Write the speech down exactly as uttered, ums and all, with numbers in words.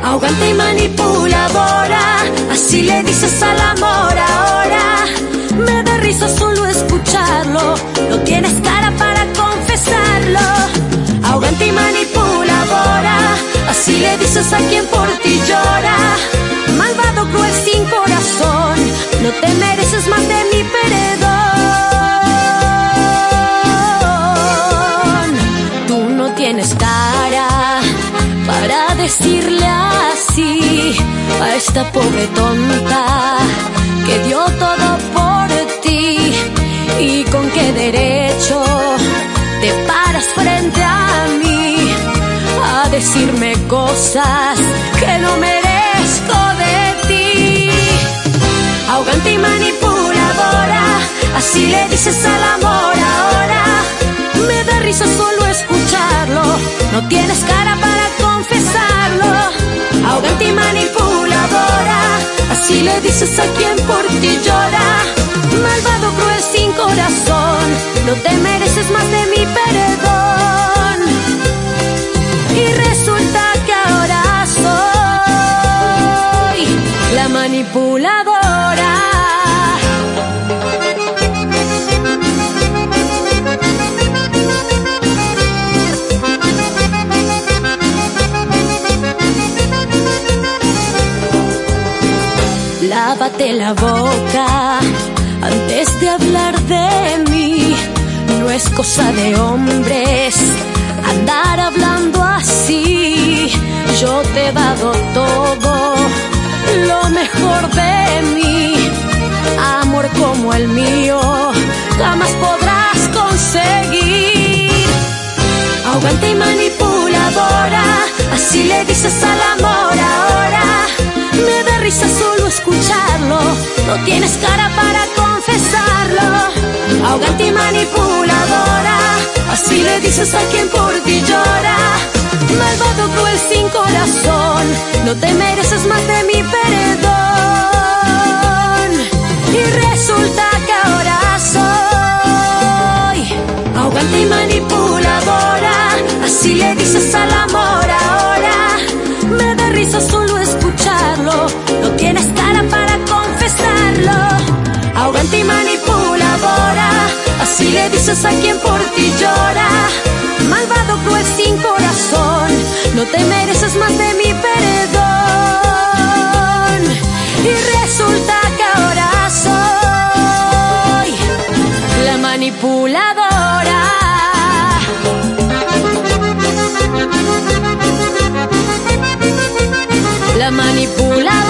arrogante y manipuladora, así le dices al amor ahora. Me da risa solo escucharlo, no tienes cara para confesarlo. Arrogante y manipuladora, así le dices a quien por ti llora. Malvado, cruel, sin corazón, no te mereces más de mi perdón. Tú no tienes cara para decirle así a esta pobre tonta que dio todo por ti. ¿Y con qué derecho te paras frente a mí a decirme cosas que no merezco de ti? Arrogante y manipuladora, así le dices al amor ahora. Me da risa solo escucharlo, no tienes cara para confesarlo. Arrogante y manipuladora, así le dices a quien por ti llora. Malvado, cruel, sin corazón, no te mereces más de mi perdón. Y resulta que ahora soy la manipuladora. Lávate la boca antes de hablar de mí. No es cosa de hombres andar hablando así. Yo te he dado todo, lo mejor de mí. Amor como el mío jamás podrás conseguir. Arrogante y manipuladora, así le dices al amor ahora. Me da risa solo escucharlo, no tienes cara para confesarlo. Arrogante y manipuladora, así le dices a quien por ti llora. Malvado, cruel, sin corazón, no te mereces más de mi perdón. Y resulta que ahora soy arrogante y manipuladora, así le dices al amor ahora. Me da risa solo escucharlo, no tienes cara para confesarlo. Arrogante y manipuladora, así le dices a quien por ti llora. Malvado, cruel, sin corazón, no te mereces más de mi perdón. Y resulta que ahora soy la manipuladora. La manipuladora.